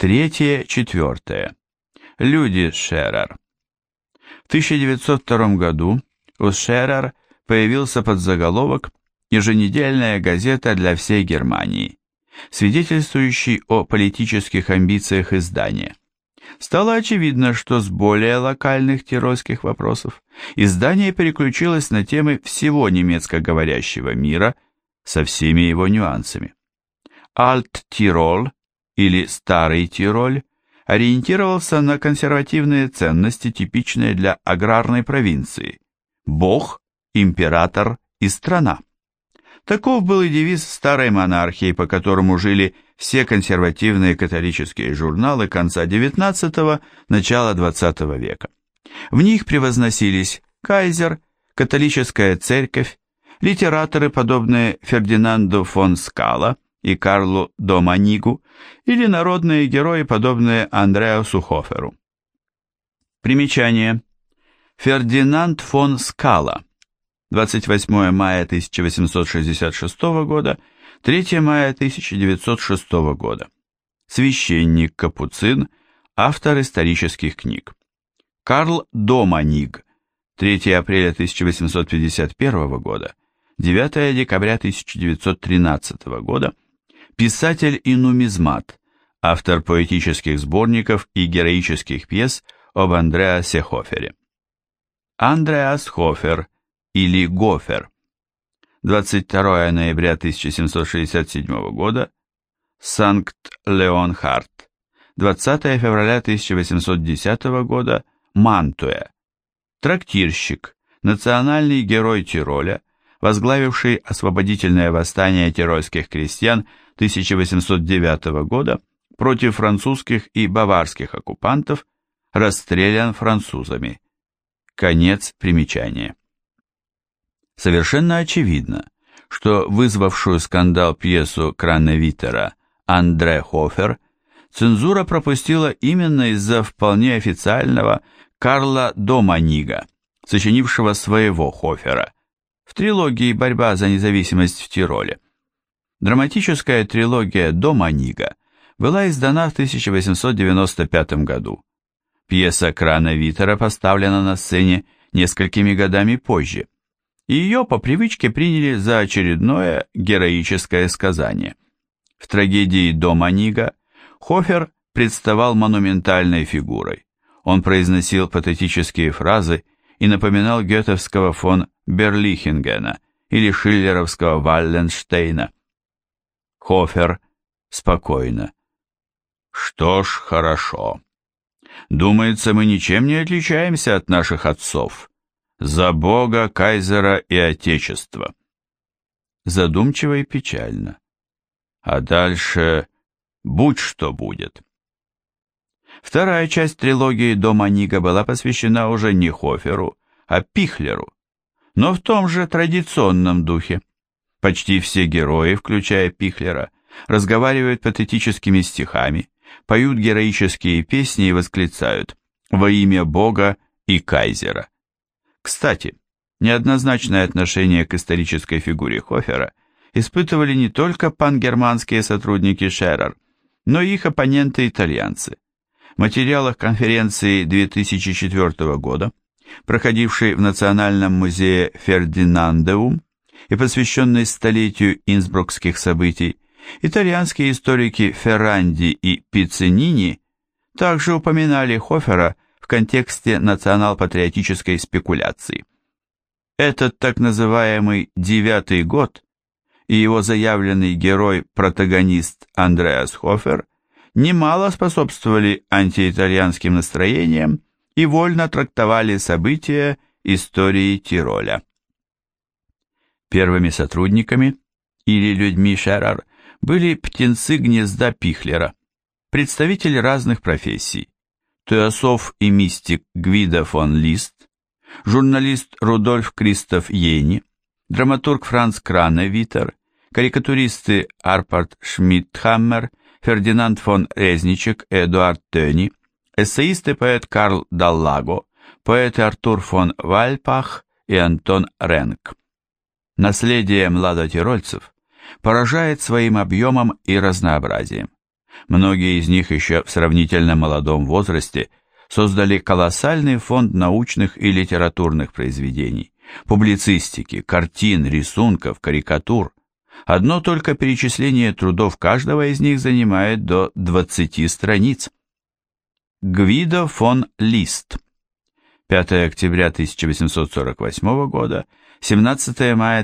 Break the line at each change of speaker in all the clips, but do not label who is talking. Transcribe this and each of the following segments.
Четвертое. Люди Шерер. В 1902 году у Шерер появился подзаголовок «Еженедельная газета для всей Германии», свидетельствующий о политических амбициях издания. Стало очевидно, что с более локальных тирольских вопросов издание переключилось на темы всего немецкоговорящего мира со всеми его нюансами. Альт-Тироль или Старый Тироль ориентировался на консервативные ценности, типичные для аграрной провинции – Бог, император и страна. Таков был и девиз старой монархии, по которому жили все консервативные католические журналы конца XIX – начала XX века. В них превозносились кайзер, католическая церковь, литераторы, подобные Фердинанду фон Скала и Карлу Доманигу, или народные герои, подобные Андреасу Хоферу. Примечание. Фердинанд фон Скала, 28 мая 1866 года, 3 мая 1906 года. Священник, капуцин, автор исторических книг. Карл Доманиг, 3 апреля 1851 года, 9 декабря 1913 года, писатель и нумизмат, автор поэтических сборников и героических пьес об Андреасе Хофере. Андреас Хофер или Гофер, 22 ноября 1767 года, Санкт-Леонхард, 20 февраля 1810 года, Мантуя, трактирщик, национальный герой Тироля, возглавивший освободительное восстание тирольских крестьян 1809 года против французских и баварских оккупантов, расстрелян французами. Конец примечания. Совершенно очевидно, что вызвавшую скандал пьесу Краневитера «Андре Хофер» цензура пропустила именно из-за вполне официального Карла Доманига, сочинившего своего Хофера, в трилогии «Борьба за независимость в Тироле». Драматическая трилогия Доманига была издана в 1895 году. Пьеса Краневитера поставлена на сцене несколькими годами позже, и ее по привычке приняли за очередное героическое сказание. В трагедии Доманига Хофер представал монументальной фигурой. Он произносил патетические фразы и напоминал гетовского фон Берлихингена или шиллеровского Валленштейна. Хофер спокойно. Что ж, хорошо. Думается, мы ничем не отличаемся от наших отцов. За Бога, кайзера и Отечество. Задумчиво и печально. А дальше будь что будет. Вторая часть трилогии Доманига была посвящена уже не Хоферу, а Пихлеру, но в том же традиционном духе. Почти все герои, включая Пихлера, разговаривают патетическими стихами, поют героические песни и восклицают «Во имя Бога и кайзера». Кстати, неоднозначное отношение к исторической фигуре Хофера испытывали не только пангерманские сотрудники Шерер, но и их оппоненты-итальянцы. В материалах конференции 2004 года, проходившей в Национальном музее Фердинандеум и посвященной столетию инсбрукских событий, итальянские историки Ферранди и Пиццинини также упоминали Хофера в контексте национал-патриотической спекуляции. Этот так называемый «девятый год» и его заявленный герой-протагонист Андреас Хофер немало способствовали антиитальянским настроениям и вольно трактовали события истории Тироля. Первыми сотрудниками или людьми Шерер были птенцы гнезда Пихлера, представители разных профессий, теософ и мистик Гвидо фон Лист, журналист Рудольф Кристоф Йени, драматург Франц Краневитер, карикатуристы Арпад Шмидтхаммер, Фердинанд фон Резничек и Эдуард Төни, эссеист и поэт Карл Даллаго, поэты Артур фон Вальпах и Антон Ренк. Наследие младотирольцев поражает своим объемом и разнообразием. Многие из них еще в сравнительно молодом возрасте создали колоссальный фонд научных и литературных произведений, публицистики, картин, рисунков, карикатур. Одно только перечисление трудов каждого из них занимает до 20 страниц. Гвидо фон Лист. 5 октября 1848 года, 17 мая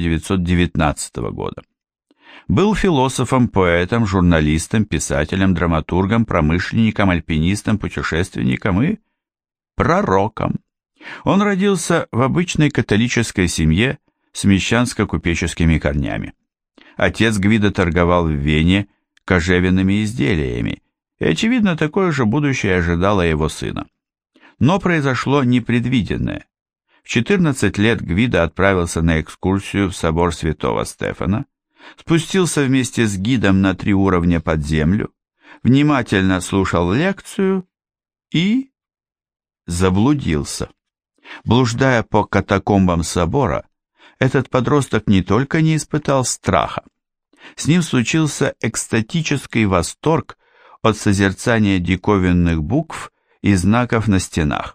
1919 года. Был философом, поэтом, журналистом, писателем, драматургом, промышленником, альпинистом, путешественником и пророком. Он родился в обычной католической семье с мещанско-купеческими корнями. Отец Гвидо торговал в Вене кожевенными изделиями, и, очевидно, такое же будущее ожидало его сына. Но произошло непредвиденное. В 14 лет Гвидо отправился на экскурсию в собор Святого Стефана, спустился вместе с гидом на 3 уровня под землю, внимательно слушал лекцию и заблудился. Блуждая по катакомбам собора, этот подросток не только не испытал страха, с ним случился экстатический восторг от созерцания диковинных букв и знаков на стенах.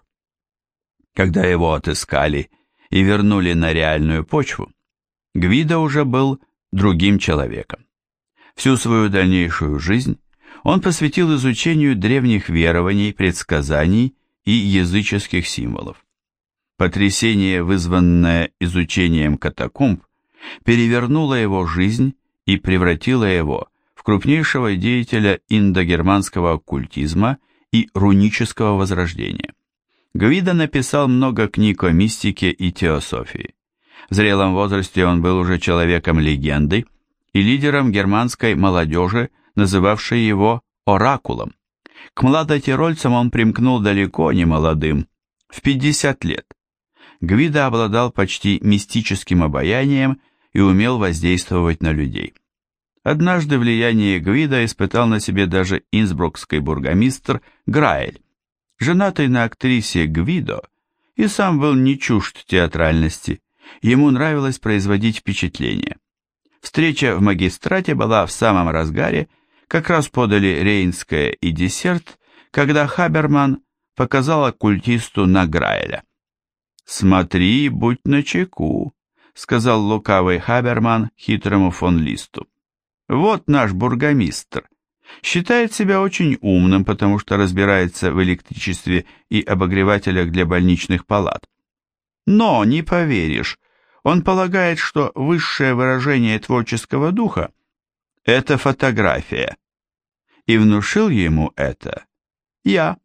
Когда его отыскали и вернули на реальную почву, Гвидо уже был другим человеком. Всю свою дальнейшую жизнь он посвятил изучению древних верований, предсказаний и языческих символов. Потрясение, вызванное изучением катакомб, перевернуло его жизнь и превратило его в крупнейшего деятеля индогерманского оккультизма и рунического возрождения. Гвидо написал много книг о мистике и теософии. В зрелом возрасте он был уже человеком-легендой и лидером германской молодежи, называвшей его оракулом. К младотирольцам он примкнул далеко не молодым, в 50 лет. Гвидо обладал почти мистическим обаянием и умел воздействовать на людей. Однажды влияние Гвидо испытал на себе даже инсбрукский бургомистр Граэль, женатый на актрисе Гвидо, и сам был не чужд театральности. Ему нравилось производить впечатление. Встреча в магистрате была в самом разгаре, как раз подали рейнское и десерт, когда Хаберман показал оккультисту на Граэля. «Смотри, будь начеку», — сказал лукавый Хаберман хитрому фон Листу. «Вот наш бургомистр. Считает себя очень умным, потому что разбирается в электричестве и обогревателях для больничных палат. Но, не поверишь, он полагает, что высшее выражение творческого духа – это фотография. И внушил ему это я».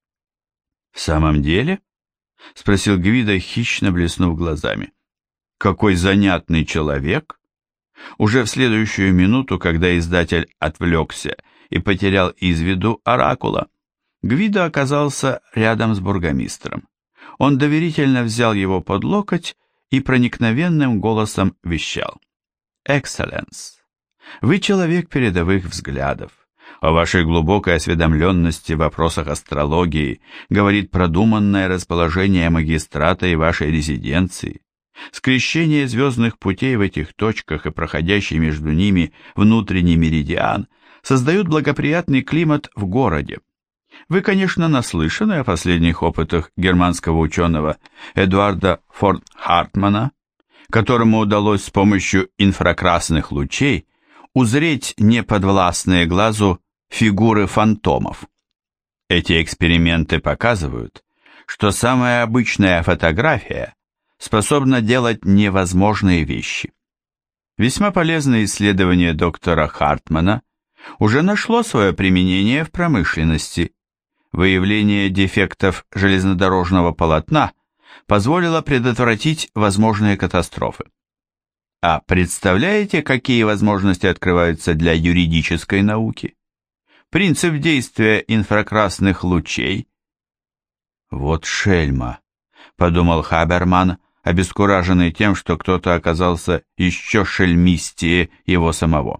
«В самом деле?» – спросил Гвидо, хищно блеснув глазами. «Какой занятный человек!» Уже в следующую минуту, когда издатель отвлекся и потерял из виду оракула, Гвидо оказался рядом с бургомистром. Он доверительно взял его под локоть и проникновенным голосом вещал. «Экселленс, вы человек передовых взглядов. О вашей глубокой осведомленности в вопросах астрологии говорит продуманное расположение магистрата и вашей резиденции. Скрещение звездных путей в этих точках и проходящий между ними внутренний меридиан создают благоприятный климат в городе. Вы, конечно, наслышаны о последних опытах германского ученого Эдуарда фон Хартмана, которому удалось с помощью инфракрасных лучей узреть неподвластные глазу фигуры фантомов. Эти эксперименты показывают, что самая обычная фотография способна делать невозможные вещи. Весьма полезное исследование доктора Хартмана уже нашло свое применение в промышленности. Выявление дефектов железнодорожного полотна позволило предотвратить возможные катастрофы. А представляете, какие возможности открываются для юридической науки? Принцип действия инфракрасных лучей. «Вот шельма», — подумал Хаберман, обескураженный тем, что кто-то оказался еще шельмистее его самого.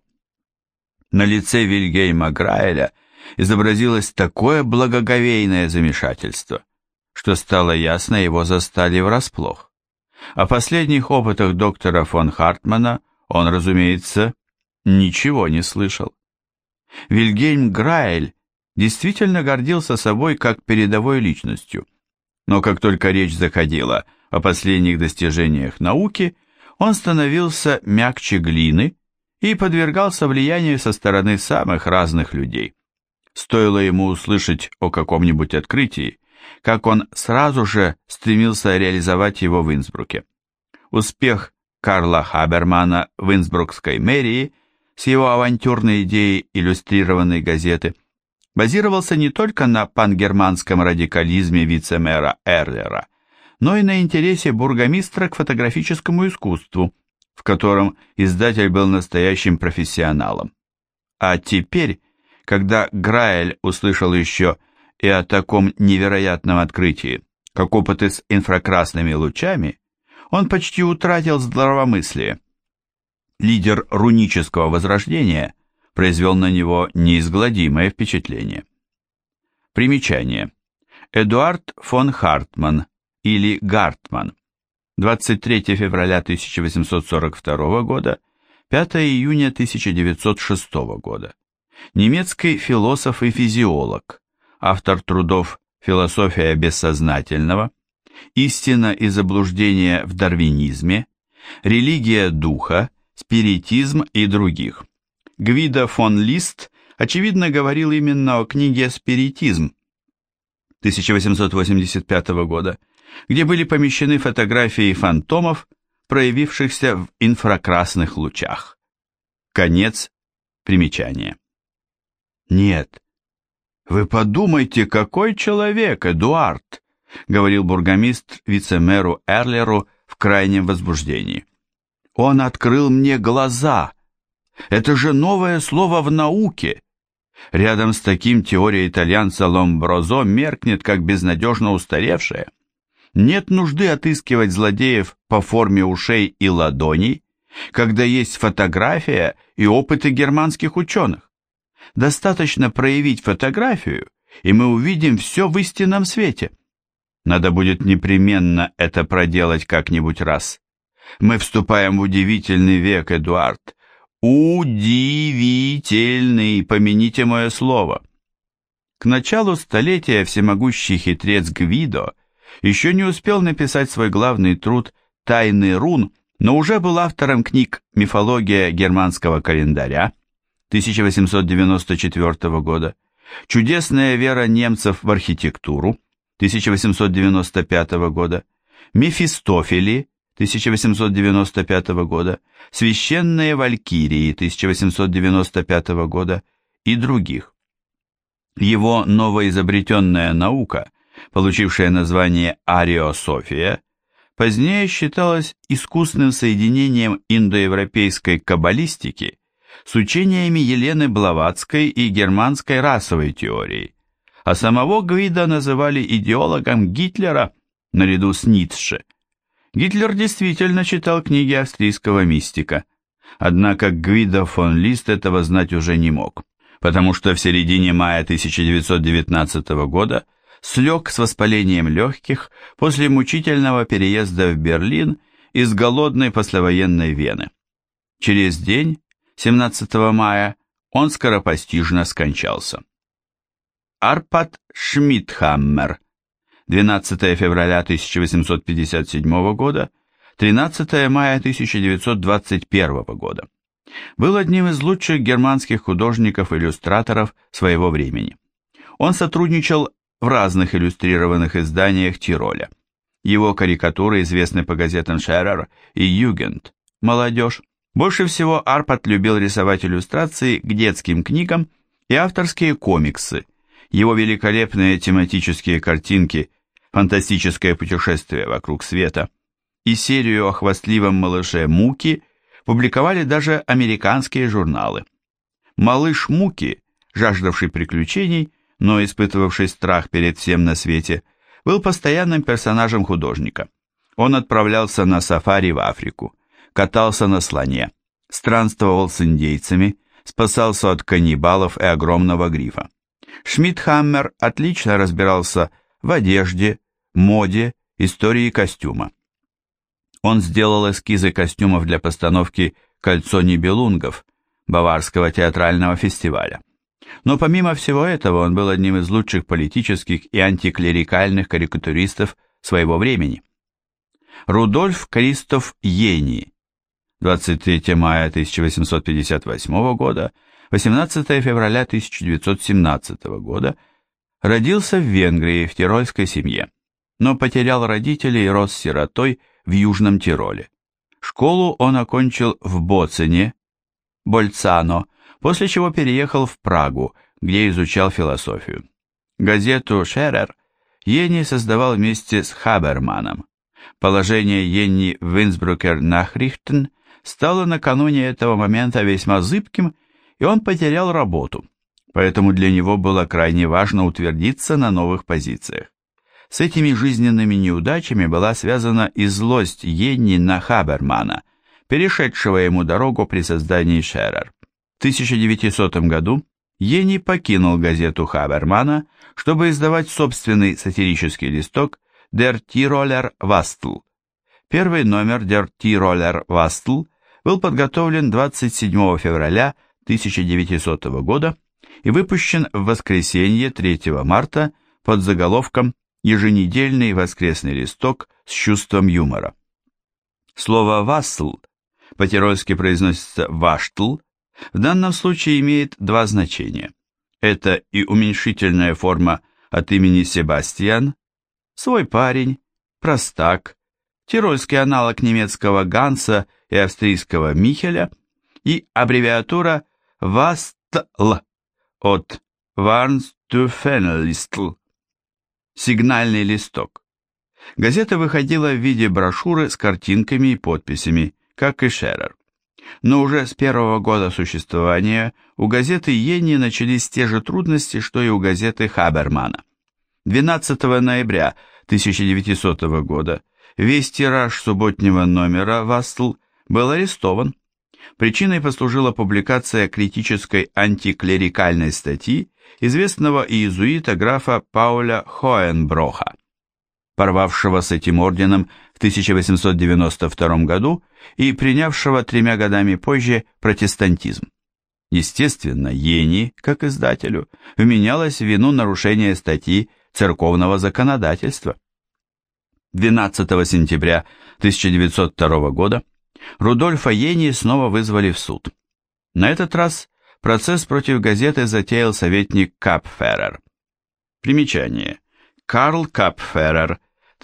На лице Вильгельма Граэля изобразилось такое благоговейное замешательство, что стало ясно, его застали врасплох. О последних опытах доктора фон Хартмана он, разумеется, ничего не слышал. Вильгельм Граэль действительно гордился собой как передовой личностью, но как только речь заходила о последних достижениях науки, он становился мягче глины и подвергался влиянию со стороны самых разных людей. Стоило ему услышать о каком-нибудь открытии, как он сразу же стремился реализовать его в Инсбруке. Успех Карла Хабермана в инсбрукской мэрии с его авантюрной идеей иллюстрированной газеты базировался не только на пангерманском радикализме вице-мэра Эрлера, но и на интересе бургомистра к фотографическому искусству, в котором издатель был настоящим профессионалом. А теперь, когда Граэль услышал еще и о таком невероятном открытии, как опыты с инфракрасными лучами, он почти утратил здравомыслие. Лидер рунического возрождения произвел на него неизгладимое впечатление. Примечание. Эдуард фон Хартман или Гартман, 23 февраля 1842 года, 5 июня 1906 года. Немецкий философ и физиолог, автор трудов «Философия бессознательного», «Истина и заблуждение в дарвинизме», «Религия духа», «Спиритизм» и других. Гвидо фон Лист, очевидно, говорил именно о книге «Спиритизм» 1885 года, где были помещены фотографии фантомов, проявившихся в инфракрасных лучах. Конец примечания. «Нет, вы подумайте, какой человек, Эдуард!» говорил бургомистр вице-мэру Эрлеру в крайнем возбуждении. «Он открыл мне глаза. Это же новое слово в науке. Рядом с таким теория итальянца Ломброзо меркнет, как безнадежно устаревшая. Нет нужды отыскивать злодеев по форме ушей и ладоней, когда есть фотография и опыты германских ученых. Достаточно проявить фотографию, и мы увидим все в истинном свете. Надо будет непременно это проделать как-нибудь раз. Мы вступаем в удивительный век, Эдуард. Удивительный, помяните мое слово». К началу столетия всемогущий хитрец Гвидо еще не успел написать свой главный труд «Тайны рун», но уже был автором книг «Мифология германского календаря» 1894 года, «Чудесная вера немцев в архитектуру» 1895 года, «Мефистофели» 1895 года, «Священные валькирии» 1895 года и других. Его новоизобретенная наука, получившая название ариософия, позднее считалась искусным соединением индоевропейской каббалистики с учениями Елены Блаватской и германской расовой теории, а самого Гвидо называли идеологом Гитлера наряду с Ницше. Гитлер действительно читал книги австрийского мистика, однако Гвидо фон Лист этого знать уже не мог, потому что в середине мая 1919 года слег с воспалением легких после мучительного переезда в Берлин из голодной послевоенной Вены. Через день, 17 мая, он скоропостижно скончался. Арпад Шмидхаммер, 12 февраля 1857 года, 13 мая 1921 года. Был одним из лучших германских художников-иллюстраторов своего времени. Он сотрудничал в разных иллюстрированных изданиях Тироля. Его карикатуры известны по газетам «Шерер» и «Югент» «Молодежь». Больше всего Арпад любил рисовать иллюстрации к детским книгам и авторские комиксы. Его великолепные тематические картинки «Фантастическое путешествие вокруг света» и серию о хвастливом малыше Муки публиковали даже американские журналы. Малыш Муки, жаждавший приключений, но испытывавший страх перед всем на свете, был постоянным персонажем художника. Он отправлялся на сафари в Африку, катался на слоне, странствовал с индейцами, спасался от каннибалов и огромного грифа. Шмидхаммер отлично разбирался в одежде, моде, истории костюма. Он сделал эскизы костюмов для постановки «Кольцо Нибелунгов» Баварского театрального фестиваля. Но помимо всего этого он был одним из лучших политических и антиклерикальных карикатуристов своего времени. Рудольф Кристоф Йени, 23 мая 1858 года, 18 февраля 1917 года, родился в Венгрии в тирольской семье, но потерял родителей и рос сиротой в Южном Тироле. Школу он окончил в Боцене, Больцано, после чего переехал в Прагу, где изучал философию. Газету «Шерер» Йени создавал вместе с Хаберманом. Положение Йени в Инсбрукер Нахрихтен стало накануне этого момента весьма зыбким, и он потерял работу, поэтому для него было крайне важно утвердиться на новых позициях. С этими жизненными неудачами была связана и злость Йени на Хабермана, перешедшего ему дорогу при создании Шерер. В 1900 году Йени покинул газету Хабермана, чтобы издавать собственный сатирический листок Der Tiroler Wastel. Первый номер Der Tiroler Wastel был подготовлен 27 февраля 1900 года и выпущен в воскресенье 3 марта под заголовком «Еженедельный воскресный листок с чувством юмора». Слово «вассл» по-тирольски произносится «ваштл», в данном случае имеет два значения. Это и уменьшительная форма от имени Себастьян, свой парень, простак, тирольский аналог немецкого Ганса и австрийского Михеля, и аббревиатура «вастл» от «Warnstufenlistl» – сигнальный листок. Газета выходила в виде брошюры с картинками и подписями, как и Шерер. Но уже с первого года существования у газеты Йени начались те же трудности, что и у газеты Хабермана. 12 ноября 1900 года весь тираж субботнего номера «Вастл» был арестован. Причиной послужила публикация критической антиклерикальной статьи известного иезуита графа Пауля Хоенброха, порвавшего с этим орденом в 1892 году и принявшего 3 годами позже протестантизм. Естественно, Йени, как издателю, вменялось в вину нарушения статьи церковного законодательства. 12 сентября 1902 года Рудольфа Йени снова вызвали в суд. На этот раз процесс против газеты затеял советник Капферер. Примечание. Карл Капферер,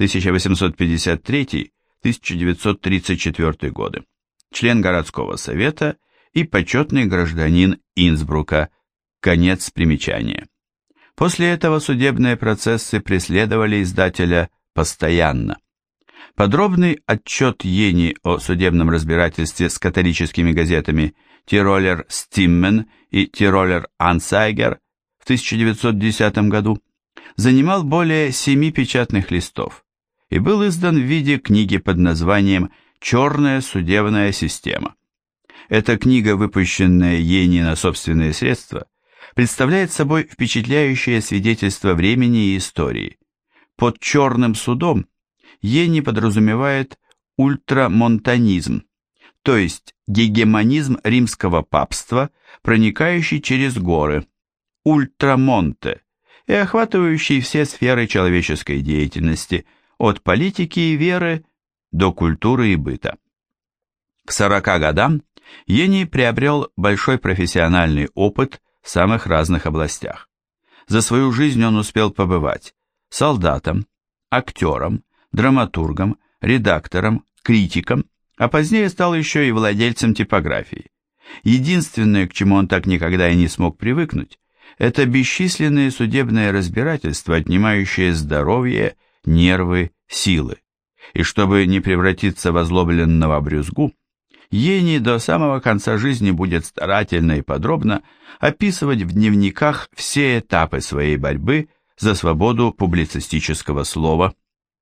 1853-1934 годы, член городского совета и почетный гражданин Инсбрука. Конец примечания. После этого судебные процессы преследовали издателя постоянно. Подробный отчет Йени о судебном разбирательстве с католическими газетами «Тиролер Стиммен» и «Тиролер Ансайгер» в 1910 году занимал более 7 печатных листов и был издан в виде книги под названием «Черная судебная система». Эта книга, выпущенная Йени на собственные средства, представляет собой впечатляющее свидетельство времени и истории. Под «черным судом» Йени подразумевает ультрамонтанизм, то есть гегемонизм римского папства, проникающий через горы, ультрамонте, и охватывающий все сферы человеческой деятельности, от политики и веры до культуры и быта. К 40 годам Йени приобрел большой профессиональный опыт в самых разных областях. За свою жизнь он успел побывать солдатом, актером, драматургом, редактором, критиком, а позднее стал еще и владельцем типографии. Единственное, к чему он так никогда и не смог привыкнуть, это бесчисленные судебные разбирательства, отнимающие здоровье, нервы, силы. И чтобы не превратиться в озлобленного брюзгу, Йени до самого конца жизни будет старательно и подробно описывать в дневниках все этапы своей борьбы за свободу публицистического слова.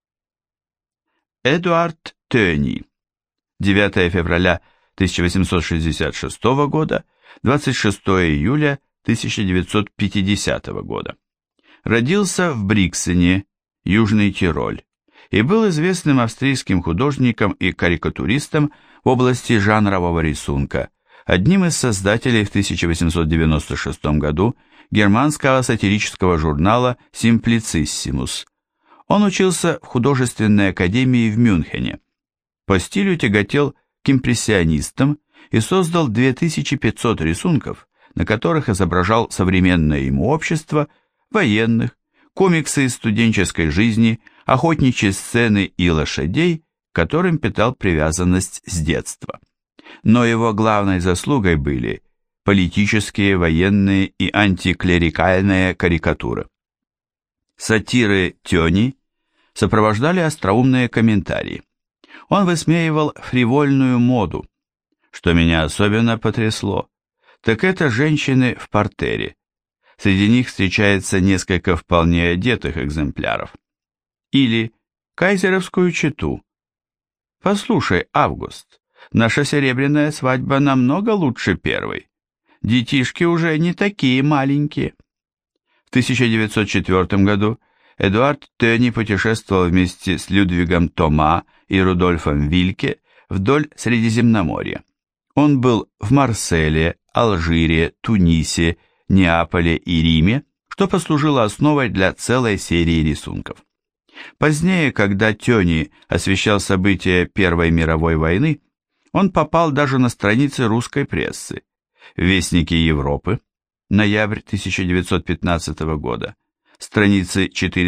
Эдуард Тёни, 9 февраля 1866 года, 26 июля 1950 года. Родился в Бриксене, Южный Тироль, и был известным австрийским художником и карикатуристом в области жанрового рисунка, одним из создателей в 1896 году германского сатирического журнала «Simplicissimus». Он учился в художественной академии в Мюнхене. По стилю тяготел к импрессионистам и создал 2500 рисунков, на которых изображал современное ему общество, военных, комиксы из студенческой жизни, охотничьи сцены и лошадей, к которым питал привязанность с детства. Но его главной заслугой были политические, военные и антиклерикальные карикатуры. Сатиры Тёни сопровождали остроумные комментарии. Он высмеивал фривольную моду. Что меня особенно потрясло, так это женщины в партере. Среди них встречается несколько вполне одетых экземпляров. Или кайзеровскую чету. Послушай, Август, наша серебряная свадьба намного лучше первой. Детишки уже не такие маленькие. В 1904 году Эдуард Тёни путешествовал вместе с Людвигом Тома и Рудольфом Вильке вдоль Средиземноморья. Он был в Марселе, Алжире, Тунисе, Неаполе и Риме, что послужило основой для целой серии рисунков. Позднее, когда Тёни освещал события Первой мировой войны, он попал даже на страницы русской прессы. Вестники Европы, ноябрь 1915 года, страницы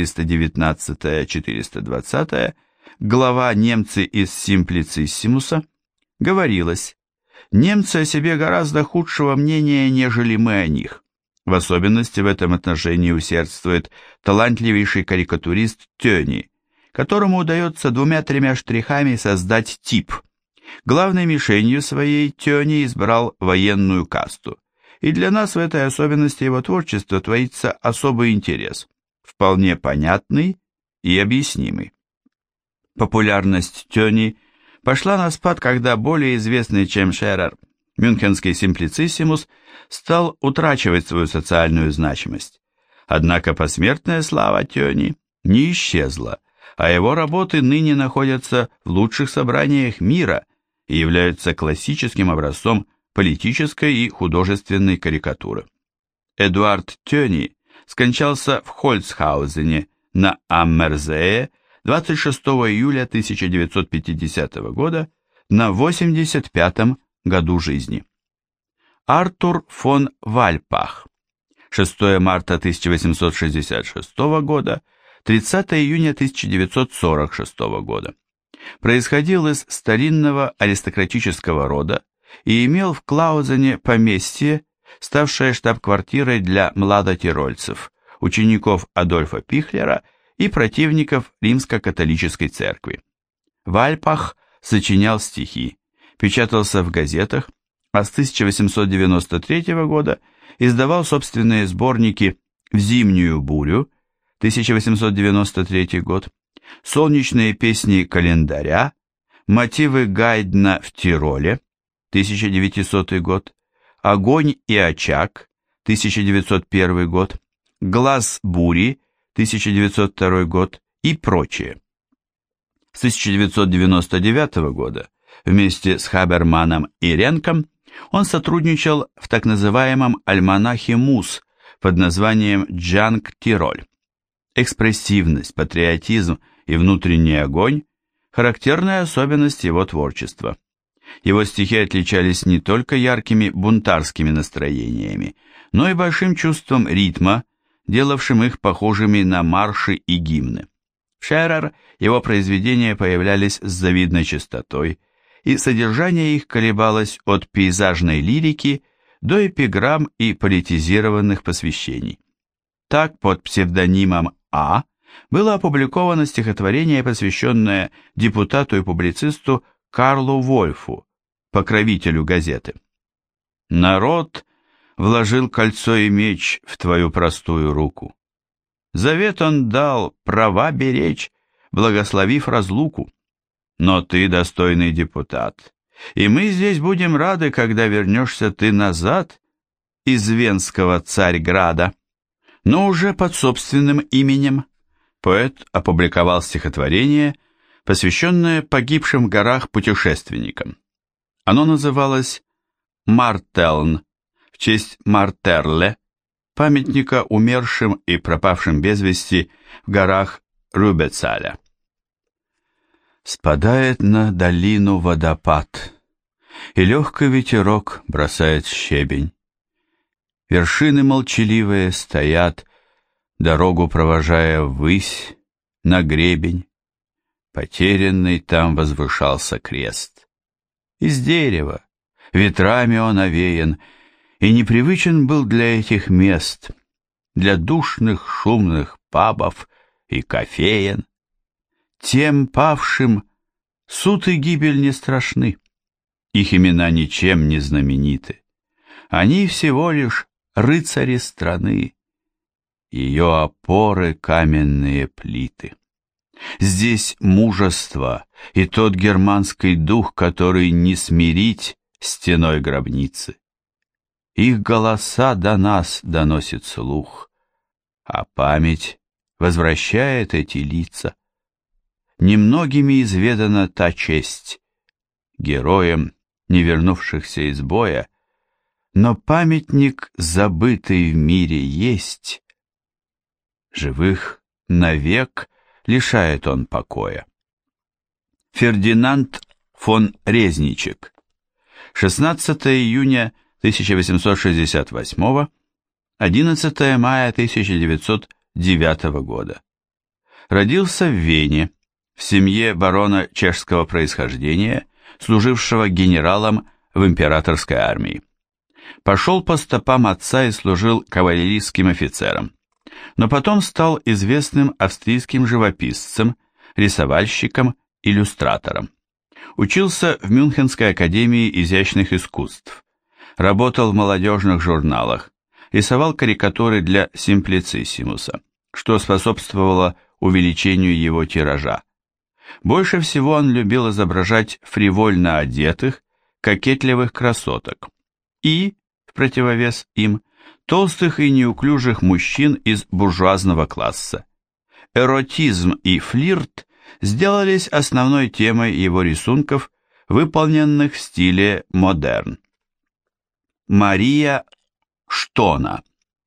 419-420, глава «Немцы из Симплициссимуса», говорилось: «Немцы о себе гораздо худшего мнения, нежели мы о них». В особенности в этом отношении усердствует талантливейший карикатурист Тёни, которому удается 2-3 штрихами создать тип. Главной мишенью своей Тёни избрал военную касту, и для нас в этой особенности его творчества творится особый интерес, вполне понятный и объяснимый. Популярность Тёни пошла на спад, когда более известный, чем Шерер, мюнхенский Симплициссимус стал утрачивать свою социальную значимость. Однако посмертная слава Тёни не исчезла, а его работы ныне находятся в лучших собраниях мира и являются классическим образцом политической и художественной карикатуры. Эдуард Тёни скончался в Хольцхаузене на Аммерзее 26 июля 1950 года на 85-м году жизни. Артур фон Вальпах, 6 марта 1866 года, 30 июня 1946 года. Происходил из старинного аристократического рода и имел в Клаузене поместье, ставшее штаб-квартирой для младотирольцев, учеников Адольфа Пихлера и противников римско-католической церкви. Вальпах сочинял стихи, печатался в газетах, а с 1893 года издавал собственные сборники «В зимнюю бурю» 1893 год, «Солнечные песни календаря», «Мотивы Гайдна в Тироле» 1900 год, «Огонь и очаг» 1901 год, «Глаз бури» 1902 год и прочее. С 1999 года вместе с Хаберманом и Ренком он сотрудничал в так называемом альманахе Мус под названием «Джанг Тироль». Экспрессивность, патриотизм и внутренний огонь – характерная особенность его творчества. Его стихи отличались не только яркими бунтарскими настроениями, но и большим чувством ритма, делавшим их похожими на марши и гимны. В Шерер его произведения появлялись с завидной частотой, и содержание их колебалось от пейзажной лирики до эпиграмм и политизированных посвящений. Так, под псевдонимом А было опубликовано стихотворение, посвященное депутату и публицисту Карлу Вольфу, покровителю газеты. «Народ вложил кольцо и меч в твою простую руку. Завет он дал права беречь, благословив разлуку. Но ты достойный депутат, и мы здесь будем рады, когда вернешься ты назад из Венского Царьграда». Но уже под собственным именем поэт опубликовал стихотворение, посвященное погибшим в горах путешественникам. Оно называлось Мартелн в честь Мартерле, памятника умершим и пропавшим без вести в горах Рюбецаля. Спадает на долину водопад, и легкий ветерок бросает щебень. Вершины молчаливые стоят, дорогу провожая ввысь, на гребень. Потерянный там возвышался крест. Из дерева, ветрами он овеян, и непривычен был для этих мест, для душных шумных пабов и кофеен. Тем павшим суд и гибель не страшны, их имена ничем не знамениты. Они всего лишь рыцари страны, ее опоры каменные плиты. Здесь мужество и тот германский дух, который не смирить стеной гробницы. Их голоса до нас доносит слух, а память возвращает эти лица. Немногими изведана та честь, героям, не вернувшихся из боя, но памятник, забытый в мире, есть. Живых навек лишает он покоя. Фердинанд фон Резничек, 16 июня 1868, 11 мая 1909 года. Родился в Вене, в семье барона чешского происхождения, служившего генералом в императорской армии. Пошел по стопам отца и служил кавалерийским офицером, но потом стал известным австрийским живописцем, рисовальщиком, иллюстратором. Учился в Мюнхенской академии изящных искусств, работал в молодежных журналах, рисовал карикатуры для Симплициссимуса, что способствовало увеличению его тиража. Больше всего он любил изображать фривольно одетых, кокетливых красоток и, в противовес им, толстых и неуклюжих мужчин из буржуазного класса. Эротизм и флирт сделались основной темой его рисунков, выполненных в стиле модерн. Мария Штона,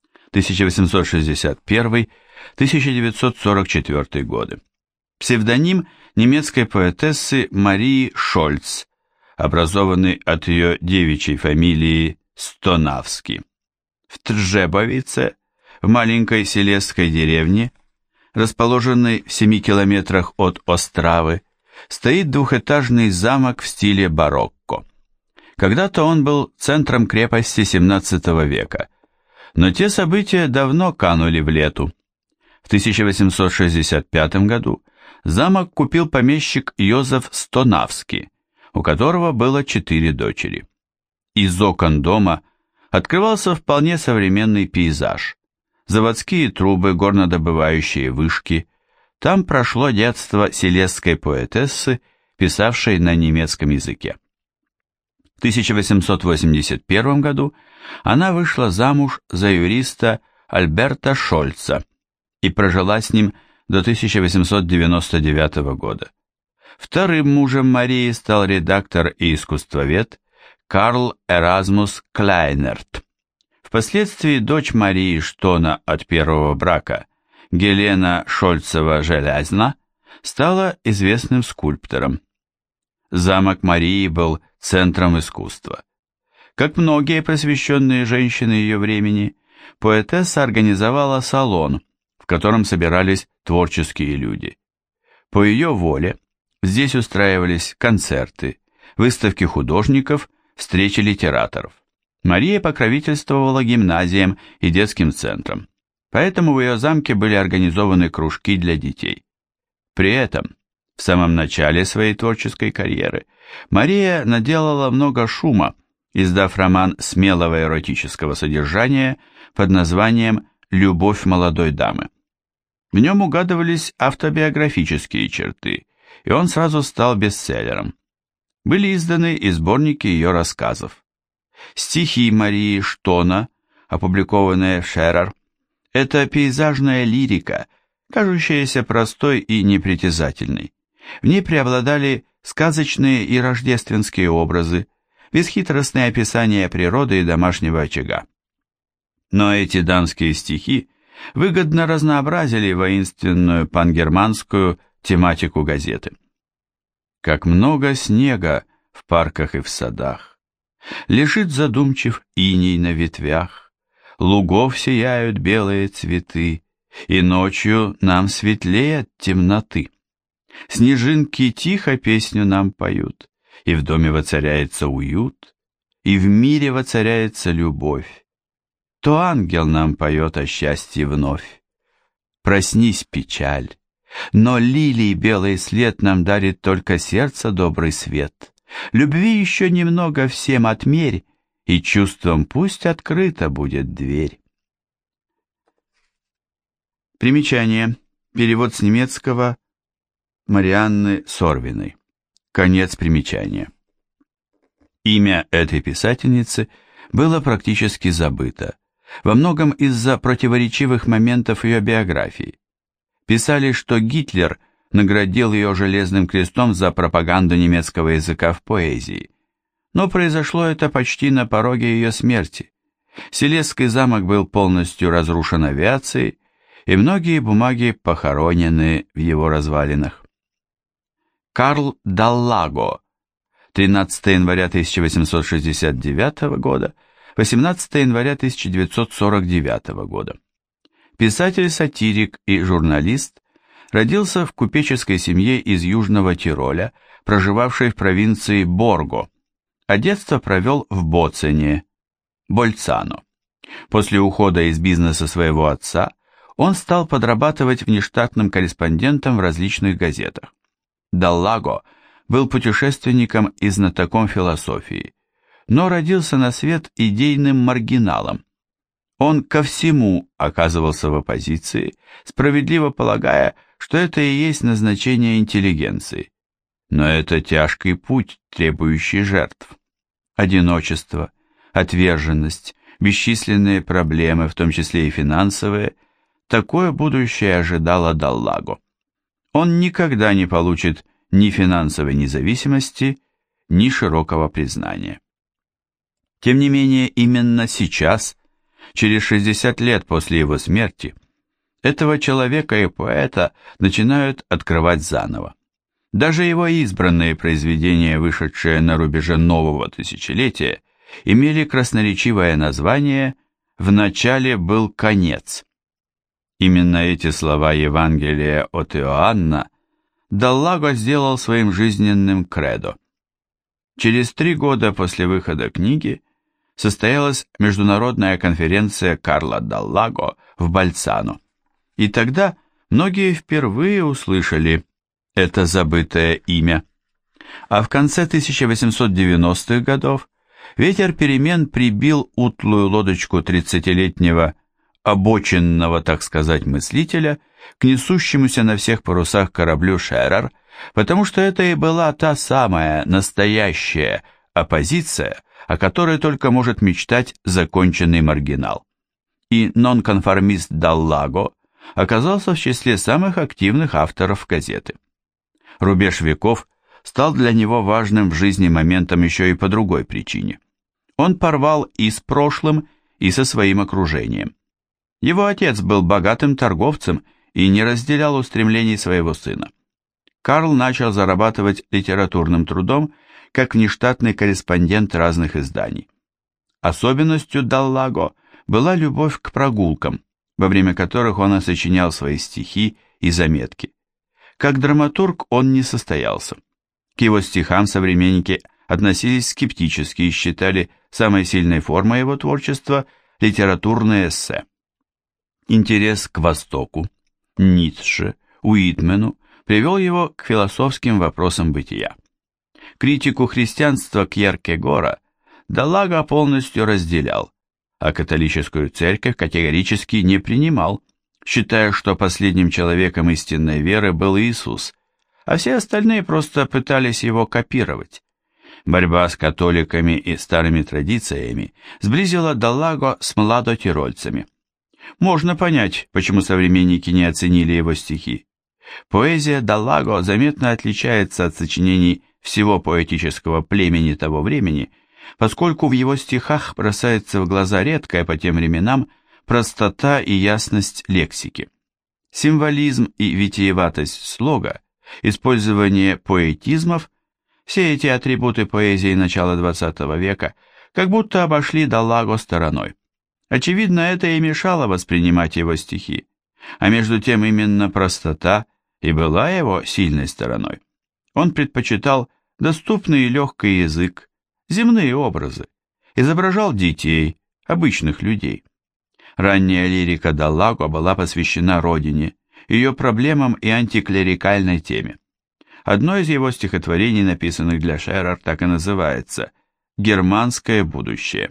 1861-1944 годы. Псевдоним немецкой поэтессы Марии Шольц, образованный от ее девичьей фамилии Стонавски. В Тржебовице, в маленькой селезской деревне, расположенной в 7 километрах от Остравы, стоит двухэтажный замок в стиле барокко. Когда-то он был центром крепости XVII века, но те события давно канули в лету. В 1865 году замок купил помещик Йозеф Стонавски, у которого было 4 дочери. Из окон дома открывался вполне современный пейзаж. Заводские трубы, горнодобывающие вышки. Там прошло детство селезской поэтессы, писавшей на немецком языке. В 1881 году она вышла замуж за юриста Альберта Шольца и прожила с ним до 1899 года. Вторым мужем Марии стал редактор и искусствовед Карл Эразмус Клайнерт. Впоследствии дочь Марии Штона от первого брака, Гелена Шольцева-Желязна, стала известным скульптором. Замок Марии был центром искусства. Как многие просвещенные женщины ее времени, поэтесса организовала салон, в котором собирались творческие люди. По ее воле здесь устраивались концерты, выставки художников, встречи литераторов. Мария покровительствовала гимназиям и детским центрам, поэтому в ее замке были организованы кружки для детей. При этом, в самом начале своей творческой карьеры, Мария наделала много шума, издав роман смелого эротического содержания под названием «Любовь молодой дамы». В нем угадывались автобиографические черты, и он сразу стал бестселлером. Были изданы и сборники ее рассказов. Стихи Марии Штона, опубликованные в Шерер, это пейзажная лирика, кажущаяся простой и непритязательной. В ней преобладали сказочные и рождественские образы, бесхитростные описания природы и домашнего очага. Но эти дамские стихи выгодно разнообразили воинственную пангерманскую тематику газеты. Как много снега в парках и в садах, лежит задумчив иней на ветвях, лугов сияют белые цветы, и ночью нам светлее от темноты. Снежинки тихо песню нам поют, и в доме воцаряется уют, и в мире воцаряется любовь. То ангел нам поет о счастье вновь. Проснись, печаль, но лилий белый след нам дарит только сердце добрый свет. Любви еще немного всем отмерь, и чувством пусть открыта будет дверь. Примечание. Перевод с немецкого Марианны Сорвиной. Конец примечания. Имя этой писательницы было практически забыто, во многом из-за противоречивых моментов ее биографии. Писали, что Гитлер наградил ее железным крестом за пропаганду немецкого языка в поэзии. Но произошло это почти на пороге ее смерти. Силезский замок был полностью разрушен авиацией, и многие бумаги похоронены в его развалинах. Карл Даллаго, 13 января 1869 года, 18 января 1949 года. Писатель-сатирик и журналист, родился в купеческой семье из Южного Тироля, проживавшей в провинции Борго, а детство провел в Боцене, Больцано. После ухода из бизнеса своего отца он стал подрабатывать внештатным корреспондентом в различных газетах. Даллаго был путешественником и знатоком философии, но родился на свет идейным маргиналом. Он ко всему оказывался в оппозиции, справедливо полагая, что это и есть назначение интеллигенции. Но это тяжкий путь, требующий жертв. Одиночество, отверженность, бесчисленные проблемы, в том числе и финансовые, такое будущее ожидало Даллаго. Он никогда не получит ни финансовой независимости, ни широкого признания. Тем не менее, именно сейчас, через 60 лет после его смерти, этого человека и поэта начинают открывать заново. Даже его избранные произведения, вышедшие на рубеже нового тысячелетия, имели красноречивое название «В начале был конец». Именно эти слова Евангелия от Иоанна Даллаго сделал своим жизненным кредо. Через 3 года после выхода книги состоялась международная конференция Карла Даллаго в Больцано, и тогда многие впервые услышали это забытое имя. А в конце 1890-х годов ветер перемен прибил утлую лодочку 30-летнего обоченного, так сказать, мыслителя к несущемуся на всех парусах кораблю Шерер, потому что это и была та самая настоящая оппозиция, о которой только может мечтать законченный маргинал. И нонконформист Даллаго оказался в числе самых активных авторов газеты. Рубеж веков стал для него важным в жизни моментом еще и по другой причине. Он порвал и с прошлым, и со своим окружением. Его отец был богатым торговцем и не разделял устремлений своего сына. Карл начал зарабатывать литературным трудом как внештатный корреспондент разных изданий. Особенностью Даллаго была любовь к прогулкам, во время которых он сочинял свои стихи и заметки. Как драматург он не состоялся. К его стихам современники относились скептически и считали самой сильной формой его творчества литературное эссе. Интерес к Востоку, Ницше, Уитмену привел его к философским вопросам бытия. Критику христианства Кьеркегора Даллаго полностью разделял, а католическую церковь категорически не принимал, считая, что последним человеком истинной веры был Иисус, а все остальные просто пытались его копировать. Борьба с католиками и старыми традициями сблизила Даллаго с младотирольцами. Можно понять, почему современники не оценили его стихи. Поэзия Даллаго заметно отличается от сочинений всего поэтического племени того времени, поскольку в его стихах бросается в глаза редкая по тем временам простота и ясность лексики. Символизм и витиеватость слога, использование поэтизмов, все эти атрибуты поэзии начала XX века как будто обошли Даллаго стороной. Очевидно, это и мешало воспринимать его стихи, а между тем именно простота и была его сильной стороной. Он предпочитал доступный и легкий язык, земные образы, изображал детей, обычных людей. Ранняя лирика Даллаго была посвящена родине, ее проблемам и антиклерикальной теме. Одно из его стихотворений, написанных для Шерер, так и называется «Германское будущее».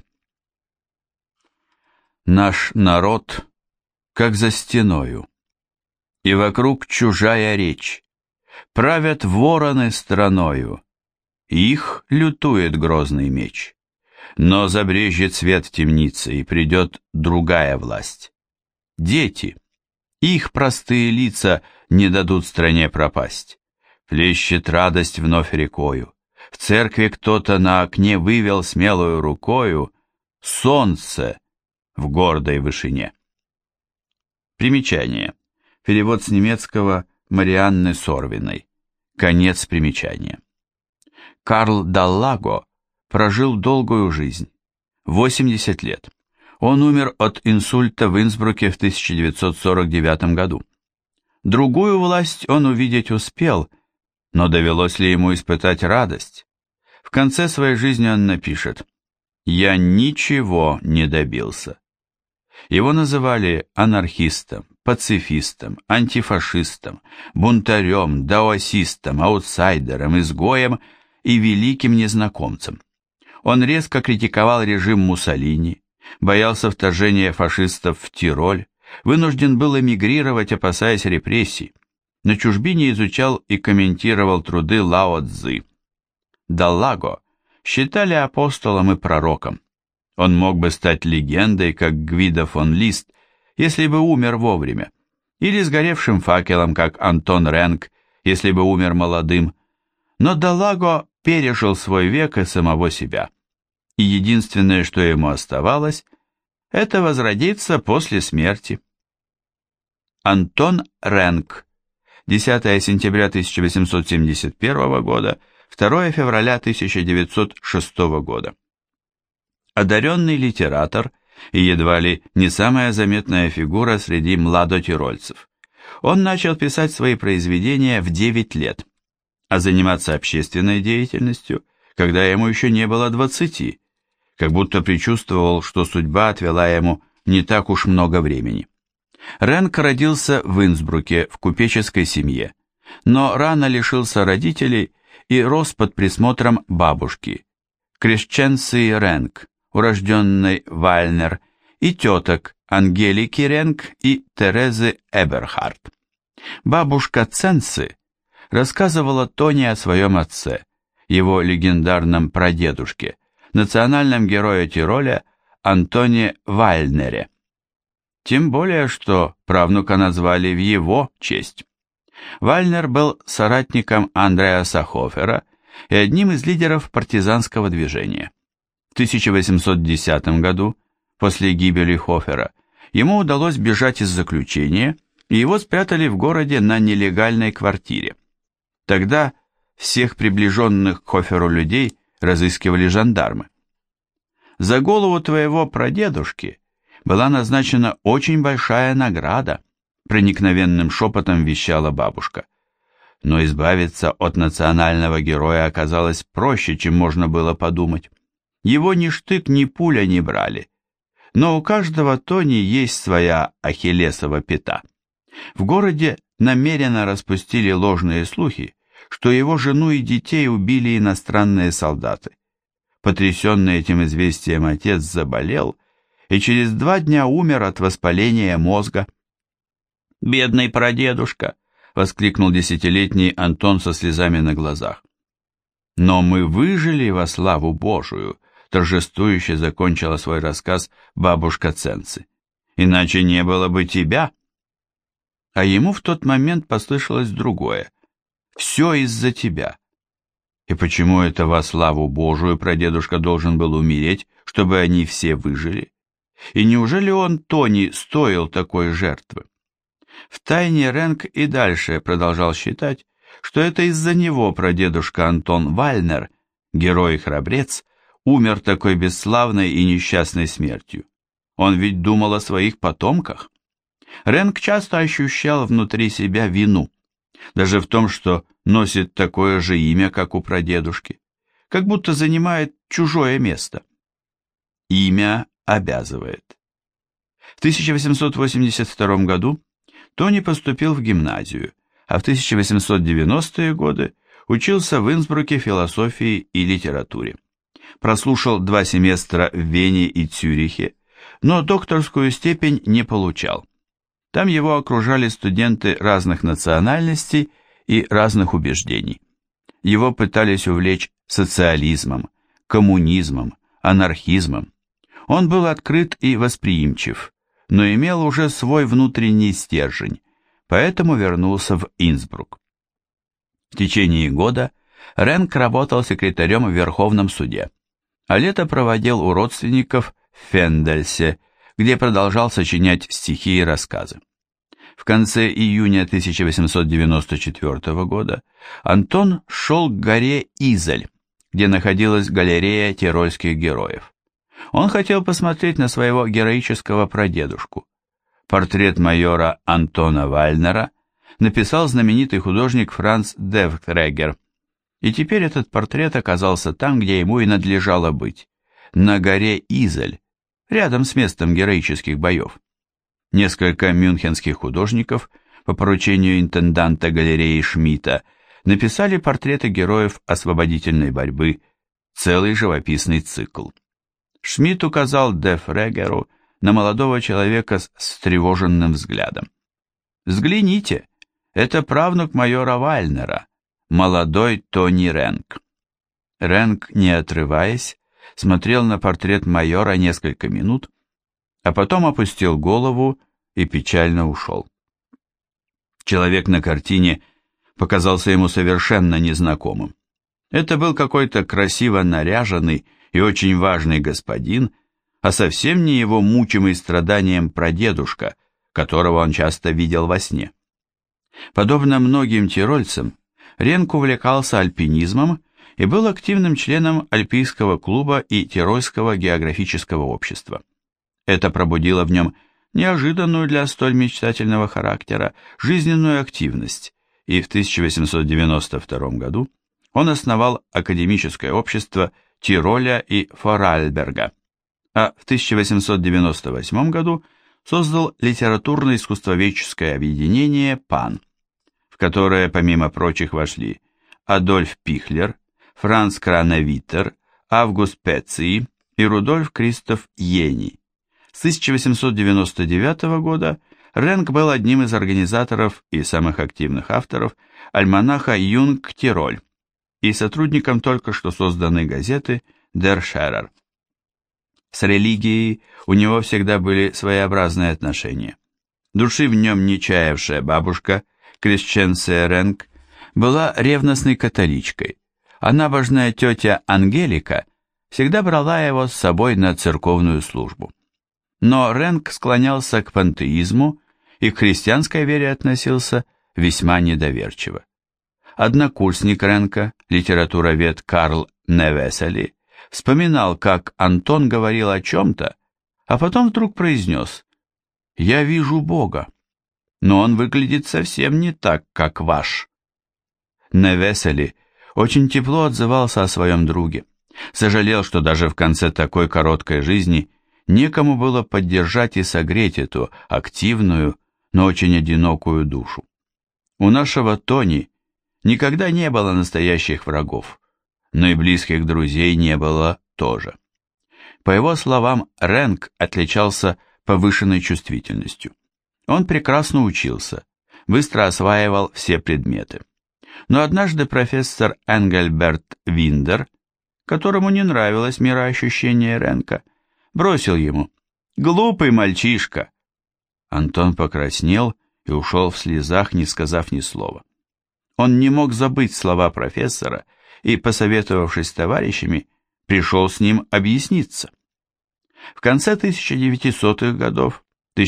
Наш народ, как за стеною, и вокруг чужая речь, правят вороны страною, их лютует грозный меч. Но забрежет свет в темнице, и придет другая власть. Дети, их простые лица не дадут стране пропасть. Плещет радость вновь рекою, в церкви кто-то на окне вывел смелую рукою солнце в гордой вышине. Примечание. Перевод с немецкого Марианны Сорвиной. Конец примечания. Карл Даллаго прожил долгую жизнь, 80 лет. Он умер от инсульта в Инсбруке в 1949 году. Другую власть он увидеть успел, но довелось ли ему испытать радость? В конце своей жизни он напишет: «Я ничего не добился». Его называли анархистом, пацифистом, антифашистом, бунтарем, даосистом, аутсайдером, изгоем и великим незнакомцем. Он резко критиковал режим Муссолини, боялся вторжения фашистов в Тироль, вынужден был эмигрировать, опасаясь репрессий. На чужбине изучал и комментировал труды Лао Цзы. Даллаго считали апостолом и пророком. Он мог бы стать легендой, как Гвидо фон Лист, если бы умер вовремя, или сгоревшим факелом, как Антон Ренк, если бы умер молодым. Но Даллаго пережил свой век и самого себя. И единственное, что ему оставалось, это возродиться после смерти. Антон Ренк. 10 сентября 1871 года, 2 февраля 1906 года. Одаренный литератор и едва ли не самая заметная фигура среди младотирольцев. Он начал писать свои произведения в 9 лет, а заниматься общественной деятельностью, когда ему еще не было 20, как будто предчувствовал, что судьба отвела ему не так уж много времени. Ренк родился в Инсбруке в купеческой семье, но рано лишился родителей и рос под присмотром бабушки, Крещенции Ренк, урожденной Вальнер, и теток Ангелики Ренк и Терезы Эберхард. Бабушка Ценцы рассказывала Тоне о своем отце, его легендарном прадедушке, национальном герое Тироля Антоне Вальнере. Тем более, что правнука назвали в его честь. Вальнер был соратником Андреаса Хофера и одним из лидеров партизанского движения. В 1810 году, после гибели Хофера, ему удалось бежать из заключения, и его спрятали в городе на нелегальной квартире. Тогда всех приближенных к Хоферу людей разыскивали жандармы. «За голову твоего прадедушки была назначена очень большая награда», проникновенным шепотом вещала бабушка. Но избавиться от национального героя оказалось проще, чем можно было подумать. Его ни штык, ни пуля не брали. Но у каждого Тони есть своя ахиллесова пята. В городе намеренно распустили ложные слухи, что его жену и детей убили иностранные солдаты. Потрясенный этим известием отец заболел и через 2 дня умер от воспаления мозга. «Бедный прадедушка!» — воскликнул 10-летний Антон со слезами на глазах. «Но мы выжили во славу Божию!» — торжествующе закончила свой рассказ бабушка Ценцы. «Иначе не было бы тебя!» А ему в тот момент послышалось другое. «Все из-за тебя!» И почему это во славу Божию прадедушка должен был умереть, чтобы они все выжили? И неужели он, Тони, стоил такой жертвы? Втайне Ренк и дальше продолжал считать, что это из-за него прадедушка Антон Вальнер, герой и храбрец, умер такой бесславной и несчастной смертью. Он ведь думал о своих потомках. Ренк часто ощущал внутри себя вину, даже в том, что носит такое же имя, как у прадедушки, как будто занимает чужое место. Имя обязывает. В 1882 году Тони поступил в гимназию, а в 1890-е годы учился в Инсбруке философии и литературе. Прослушал 2 семестра в Вене и Цюрихе, но докторскую степень не получал. Там его окружали студенты разных национальностей и разных убеждений. Его пытались увлечь социализмом, коммунизмом, анархизмом. Он был открыт и восприимчив, но имел уже свой внутренний стержень, поэтому вернулся в Инсбрук. В течение года Ренк работал секретарем в Верховном суде, а лето проводил у родственников в Фендельсе, где продолжал сочинять стихи и рассказы. В конце июня 1894 года Антон шел к горе Изель, где находилась галерея тирольских героев. Он хотел посмотреть на своего героического прадедушку. Портрет майора Антона Вальнера написал знаменитый художник Франц Девкрегер, и теперь этот портрет оказался там, где ему и надлежало быть, на горе Изель, рядом с местом героических боев. Несколько мюнхенских художников по поручению интенданта галереи Шмидта написали портреты героев освободительной борьбы, целый живописный цикл. Шмидт указал де Фрегеру на молодого человека с встревоженным взглядом. «Взгляните, это правнук майора Вальнера, молодой Тони Ренк». Ренк, не отрываясь, смотрел на портрет майора несколько минут, а потом опустил голову и печально ушел. Человек на картине показался ему совершенно незнакомым. Это был какой-то красиво наряженный и очень важный господин, а совсем не его мучимый страданием прадедушка, которого он часто видел во сне. Подобно многим тирольцам, Ренк увлекался альпинизмом и был активным членом Альпийского клуба и Тирольского географического общества. Это пробудило в нем неожиданную для столь мечтательного характера жизненную активность, и в 1892 году он основал академическое общество Тироля и Форарльберга, а в 1898 году создал литературно-искусствоведческое объединение «ПАН», в которое, помимо прочих, вошли Адольф Пихлер, Франц Краневитер, Август Пеций и Рудольф Кристоф Йени. С 1899 года Ренк был одним из организаторов и самых активных авторов альманаха «Юнг Тироль» и сотрудником только что созданной газеты «Дер Шерер». С религией у него всегда были своеобразные отношения. Души в нем не чаявшая бабушка, Крещенция Ренк, была ревностной католичкой, а набожная тетя Ангелика всегда брала его с собой на церковную службу. Но Ренк склонялся к пантеизму и к христианской вере относился весьма недоверчиво. Однокурсник Ренка, литературовед Карл Невесели, вспоминал, как Антон говорил о чем-то, а потом вдруг произнес: «Я вижу Бога, но он выглядит совсем не так, как ваш». Невесели очень тепло отзывался о своем друге, сожалел, что даже в конце такой короткой жизни некому было поддержать и согреть эту активную, но очень одинокую душу. У нашего Тони никогда не было настоящих врагов, но и близких друзей не было тоже. По его словам, Ренк отличался повышенной чувствительностью. Он прекрасно учился, быстро осваивал все предметы. Но однажды профессор Энгельберт Виндер, которому не нравилось мироощущение Ренка, бросил ему: «Глупый мальчишка!» Антон покраснел и ушел в слезах, не сказав ни слова. Он не мог забыть слова профессора и, посоветовавшись с товарищами, пришел с ним объясниться. В конце 1900-х годов,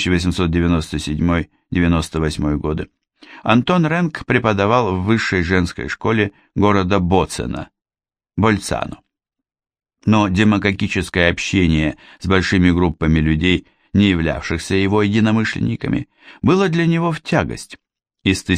1897-98 годы, Антон Ренк преподавал в высшей женской школе города Боцена, Больцано. Но демагогическое общение с большими группами людей, не являвшихся его единомышленниками, было для него в тягость, и с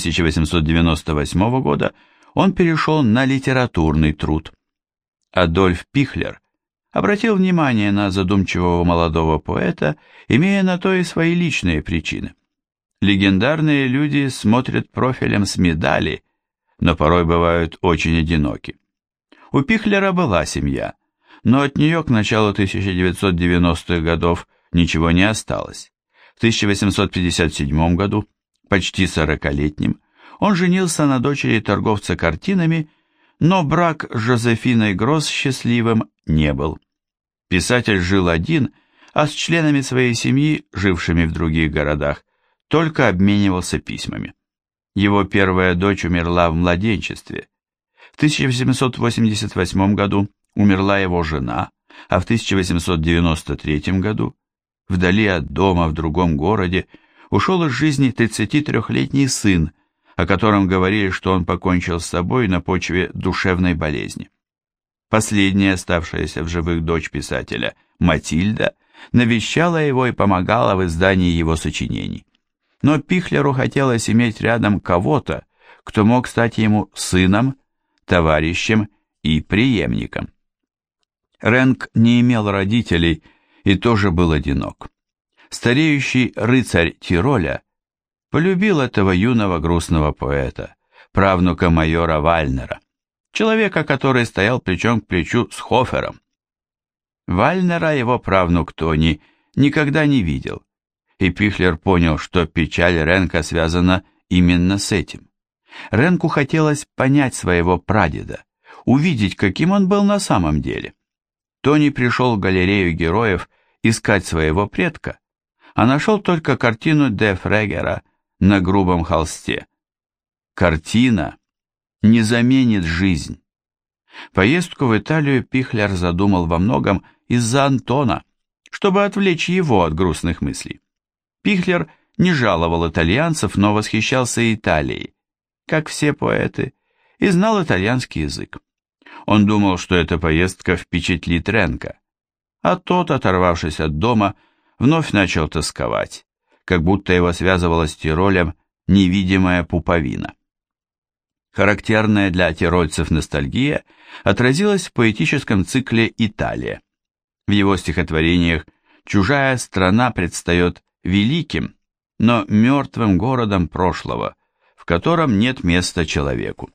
1898 года он перешел на литературный труд. Адольф Пихлер обратил внимание на задумчивого молодого поэта, имея на то и свои личные причины. Легендарные люди смотрят профилем с медали, но порой бывают очень одиноки. У Пихлера была семья, но от нее к началу 1990-х годов ничего не осталось. В 1857 году, почти 40-летним, он женился на дочери торговца картинами, но брак с Жозефиной Гросс счастливым не был. Писатель жил один, а с членами своей семьи, жившими в других городах, только обменивался письмами. Его первая дочь умерла в младенчестве. В 1888 году умерла его жена, а в 1893 году, вдали от дома в другом городе, ушел из жизни 33-летний сын, о котором говорили, что он покончил с собой на почве душевной болезни. Последняя оставшаяся в живых дочь писателя, Матильда, навещала его и помогала в издании его сочинений. Но Пихлеру хотелось иметь рядом кого-то, кто мог стать ему сыном, товарищем и преемником. Ренк не имел родителей и тоже был одинок. Стареющий рыцарь Тироля полюбил этого юного грустного поэта, правнука майора Вальнера, человека, который стоял плечом к плечу с Хофером. Вальнера его правнук Тони никогда не видел, и Пихлер понял, что печаль Ренка связана именно с этим. Ренку хотелось понять своего прадеда, увидеть, каким он был на самом деле. Тони пришел в галерею героев искать своего предка, а нашел только картину де Фрегера на грубом холсте. Картина не заменит жизнь. Поездку в Италию Пихлер задумал во многом из-за Антона, чтобы отвлечь его от грустных мыслей. Пихлер не жаловал итальянцев, но восхищался Италией, как все поэты, и знал итальянский язык. Он думал, что эта поездка впечатлит Ренка, а тот, оторвавшись от дома, вновь начал тосковать, как будто его связывала с Тиролем невидимая пуповина. Характерная для тирольцев ностальгия отразилась в поэтическом цикле «Италия». В его стихотворениях чужая страна предстает великим, но мертвым городом прошлого, в котором нет места человеку.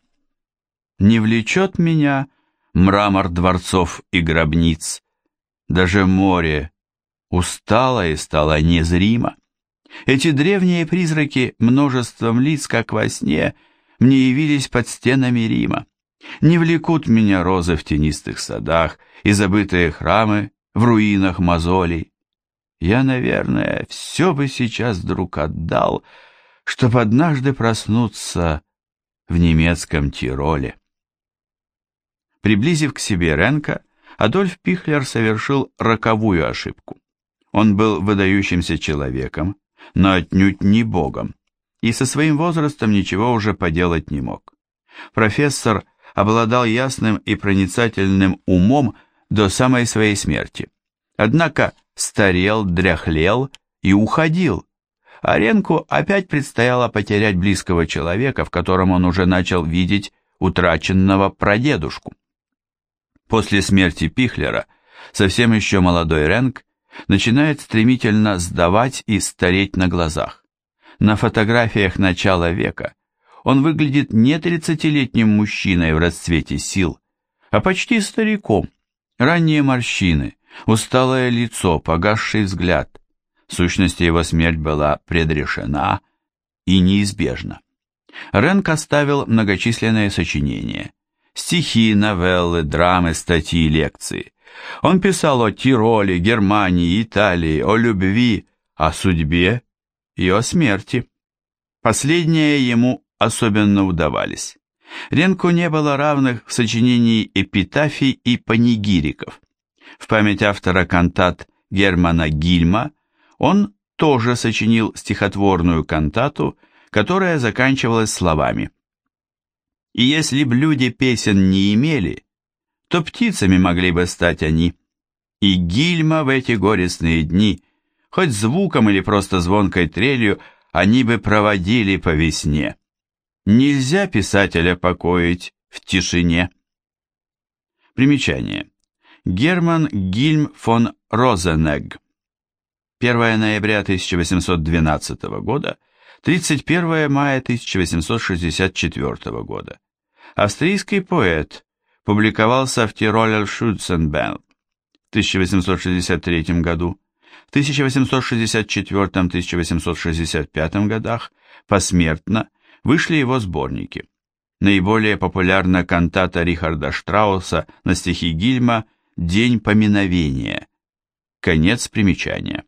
Не влечет меня мрамор дворцов и гробниц, даже море устало и стало незримо. Эти древние призраки множеством лиц, как во сне, мне явились под стенами Рима. Не влекут меня розы в тенистых садах и забытые храмы в руинах мозолей. Я, наверное, все бы сейчас вдруг отдал, чтоб однажды проснуться в немецком Тироле. Приблизив к себе Ренка, Адольф Пихлер совершил роковую ошибку. Он был выдающимся человеком, но отнюдь не богом, и со своим возрастом ничего уже поделать не мог. Профессор обладал ясным и проницательным умом до самой своей смерти, однако старел, дряхлел и уходил, а Ренку опять предстояло потерять близкого человека, в котором он уже начал видеть утраченного прадедушку. После смерти Пихлера совсем еще молодой Ренк начинает стремительно сдавать и стареть на глазах. На фотографиях начала века он выглядит не 30-летним мужчиной в расцвете сил, а почти стариком, ранние морщины, усталое лицо, погасший взгляд. В сущности, его смерть была предрешена и неизбежна. Ренк оставил многочисленные сочинения, стихи, новеллы, драмы, статьи, лекции. Он писал о Тироле, Германии, Италии, о любви, о судьбе и о смерти. Последние ему особенно удавались. Ренку не было равных в сочинении эпитафий и панигириков. В память автора кантат Германа Гильма он тоже сочинил стихотворную кантату, которая заканчивалась словами: «И если б люди песен не имели, то птицами могли бы стать они, и Гильма в эти горестные дни, хоть звуком или просто звонкой трелью, они бы проводили по весне. Нельзя писателя покоить в тишине». Примечание. Герман Гильм фон Розенегг. 1 ноября 1812 года, 31 мая 1864 года. Австрийский поэт, публиковался в Тиролер Schützenband в 1863 году, в 1864-1865 годах посмертно вышли его сборники. Наиболее популярна кантата Рихарда Штрауса на стихи Гильма «День поминовения». Конец примечания.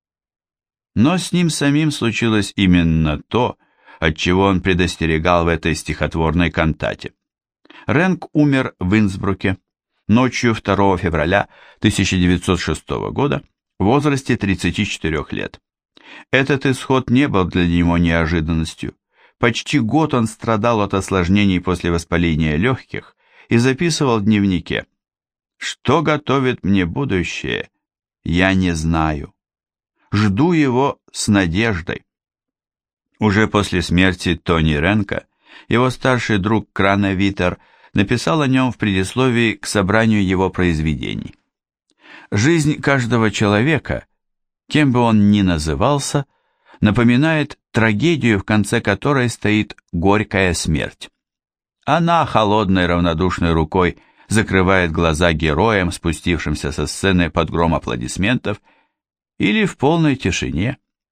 Но с ним самим случилось именно то, от чего он предостерегал в этой стихотворной кантате. Ренк умер в Инсбруке ночью 2 февраля 1906 года в возрасте 34 лет. Этот исход не был для него неожиданностью. Почти год он страдал от осложнений после воспаления легких и записывал в дневнике: «Что готовит мне будущее, я не знаю. Жду его с надеждой». Уже после смерти Тони Ренка его старший друг Краневитер написал о нем в предисловии к собранию его произведений. Жизнь каждого человека, кем бы он ни назывался, напоминает трагедию, в конце которой стоит горькая смерть. Она холодной равнодушной рукой закрывает глаза героям, спустившимся со сцены под гром аплодисментов, или в полной тишине.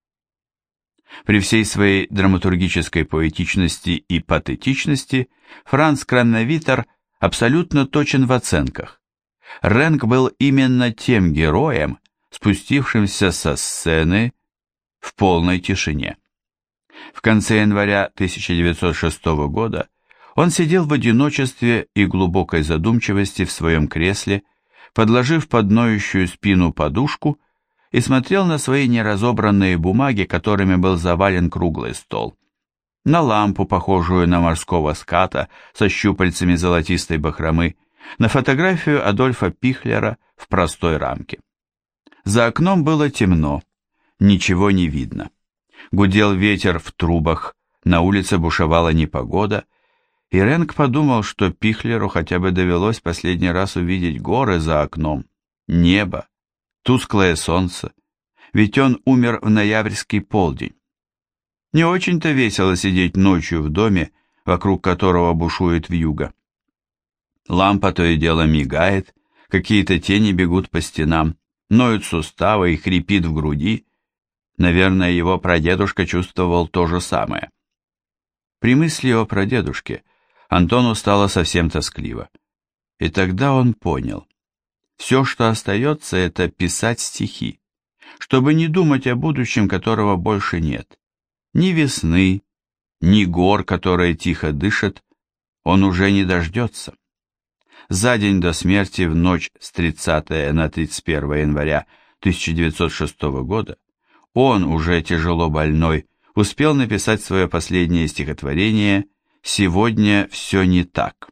При всей своей драматургической поэтичности и патетичности Франц Краневитер абсолютно точен в оценках. Ренк был именно тем героем, спустившимся со сцены в полной тишине. В конце января 1906 года он сидел в одиночестве и глубокой задумчивости в своем кресле, подложив под ноющую спину подушку, и смотрел на свои неразобранные бумаги, которыми был завален круглый стол, на лампу, похожую на морского ската со щупальцами золотистой бахромы, на фотографию Адольфа Пихлера в простой рамке. За окном было темно, ничего не видно. Гудел ветер в трубах, на улице бушевала непогода, и Ренк подумал, что Пихлеру хотя бы довелось последний раз увидеть горы за окном, небо, тусклое солнце, ведь он умер в ноябрьский полдень. Не очень-то весело сидеть ночью в доме, вокруг которого бушует вьюга. Лампа то и дело мигает, какие-то тени бегут по стенам, ноют суставы и хрипит в груди. Наверное, его прадедушка чувствовал то же самое. При мысли о прадедушке Антону стало совсем тоскливо. И тогда он понял: все, что остается, это писать стихи, чтобы не думать о будущем, которого больше нет. Ни весны, ни гор, которые тихо дышат, он уже не дождется. За день до смерти, в ночь с 30 на 31 января 1906 года, он, уже тяжело больной, успел написать свое последнее стихотворение «Сегодня все не так».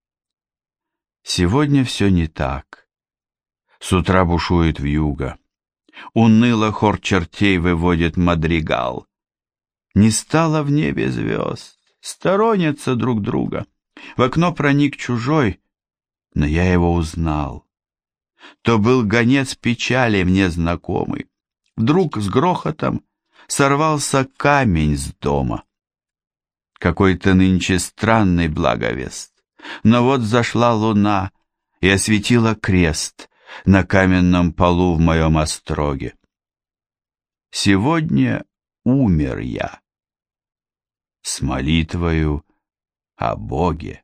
Сегодня все не так. С утра бушует вьюга. Уныло хор чертей выводит мадригал. Не стало в небе звезд, сторонятся друг друга. В окно проник чужой, но я его узнал. То был гонец печали мне знакомый. Вдруг с грохотом сорвался камень с дома. Какой-то нынче странный благовест. Но вот зашла луна и осветила крест на каменном полу в моем остроге. Сегодня умер я с молитвою о Боге.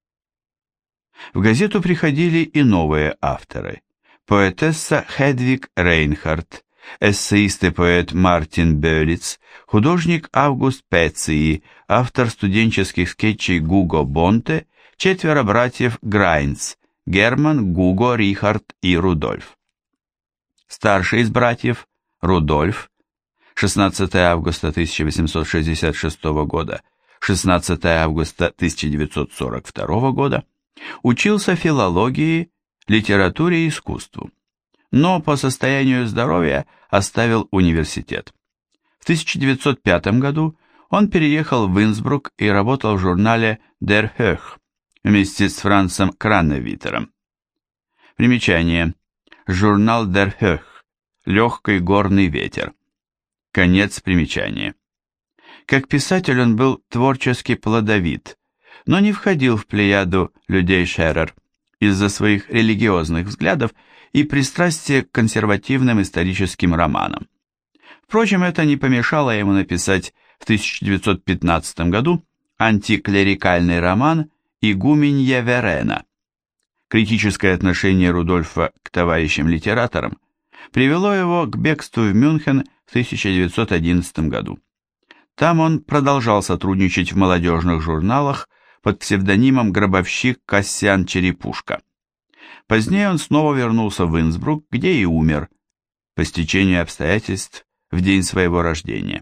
В газету приходили и новые авторы. Поэтесса Хедвиг Рейнхард, эссеист и поэт Мартин Бёлиц, художник Август Пеций, автор студенческих скетчей Гуго Бонте, четверо братьев Грайнц, Герман, Гуго, Рихард и Рудольф. Старший из братьев, Рудольф, 16 августа 1866 года, 16 августа 1942 года, учился филологии, литературе и искусству, но по состоянию здоровья оставил университет. В 1905 году он переехал в Инсбрук и работал в журнале Der Höch вместе с Францем Краневитером. Примечание. Журнал Der Höch. Легкий горный ветер. Конец примечания. Как писатель он был творчески плодовит, но не входил в плеяду людей Шерер из-за своих религиозных взглядов и пристрастия к консервативным историческим романам. Впрочем, это не помешало ему написать в 1915 году антиклерикальный роман «Игуменья Верена». Критическое отношение Рудольфа к товарищам-литераторам привело его к бегству в Мюнхен в 1911 году. Там он продолжал сотрудничать в молодежных журналах под псевдонимом гробовщик Кассиан Черепушка. Позднее он снова вернулся в Инсбрук, где и умер, по стечению обстоятельств, в день своего рождения.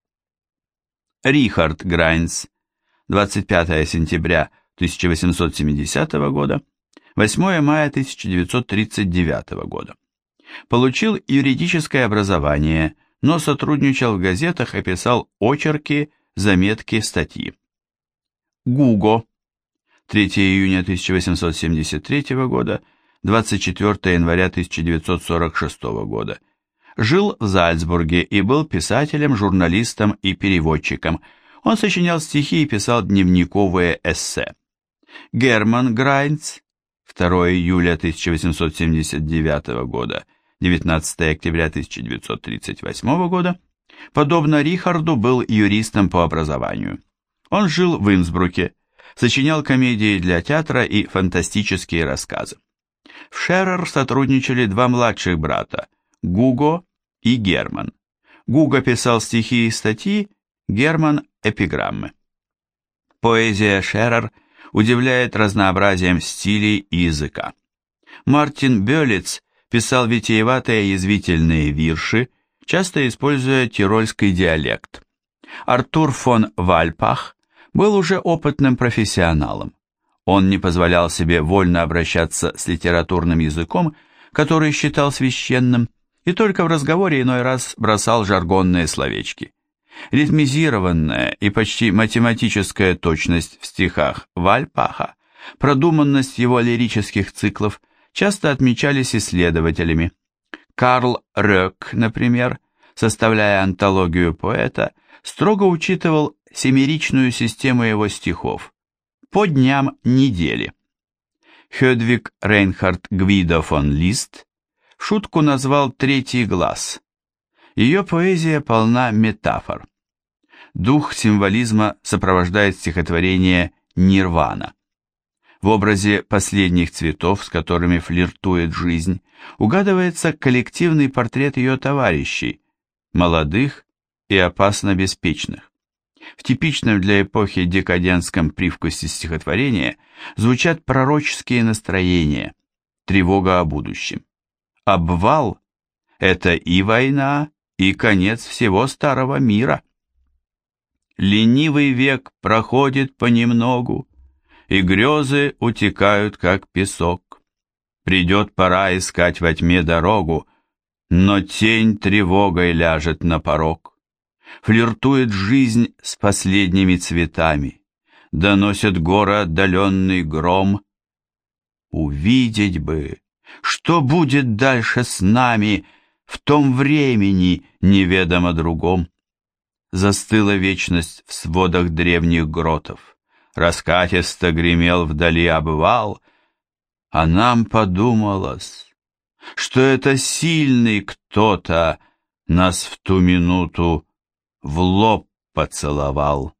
Рихард Грайнц, 25 сентября 1870 года, 8 мая 1939 года. Получил юридическое образование, но сотрудничал в газетах и писал очерки, заметки, статьи. Гуго, 3 июня 1873 года, 24 января 1946 года. Жил в Зальцбурге и был писателем, журналистом и переводчиком. Он сочинял стихи и писал дневниковые эссе. Герман Грайнц, 2 июля 1879 года, 19 октября 1938 года, подобно Рихарду, был юристом по образованию. Он жил в Инсбруке, сочинял комедии для театра и фантастические рассказы. В Шерер сотрудничали два младших брата, Гуго и Герман. Гуго писал стихи и статьи, Герман – эпиграммы. Поэзия Шерер удивляет разнообразием стилей и языка. Мартин Бёлиц писал витиеватые язвительные вирши, часто используя тирольский диалект. Артур фон Вальпах был уже опытным профессионалом. Он не позволял себе вольно обращаться с литературным языком, который считал священным, и только в разговоре иной раз бросал жаргонные словечки. Ритмизированная и почти математическая точность в стихах Вальпаха, продуманность его лирических циклов часто отмечались исследователями. Карл Рёк, например, составляя антологию поэта, строго учитывал семеричную систему его стихов по дням недели. Хёдвиг Рейнхард Гвидо фон Лист в шутку назвал «Третий глаз». Ее поэзия полна метафор. Дух символизма сопровождает стихотворение «Нирвана». В образе последних цветов, с которыми флиртует жизнь, угадывается коллективный портрет ее товарищей, молодых и опасно беспечных. В типичном для эпохи декадентском привкусе стихотворения звучат пророческие настроения, тревога о будущем. Обвал – это и война, и конец всего старого мира. Ленивый век проходит понемногу, и грезы утекают, как песок. Придет пора искать во тьме дорогу, но тень тревогой ляжет на порог. Флиртует жизнь с последними цветами, доносит горы отдаленный гром. Увидеть бы, что будет дальше с нами в том времени, неведомо другом. Застыла вечность в сводах древних гротов, раскатисто гремел вдали обвал, а нам подумалось, что это сильный кто-то нас в ту минуту в лоб поцеловал.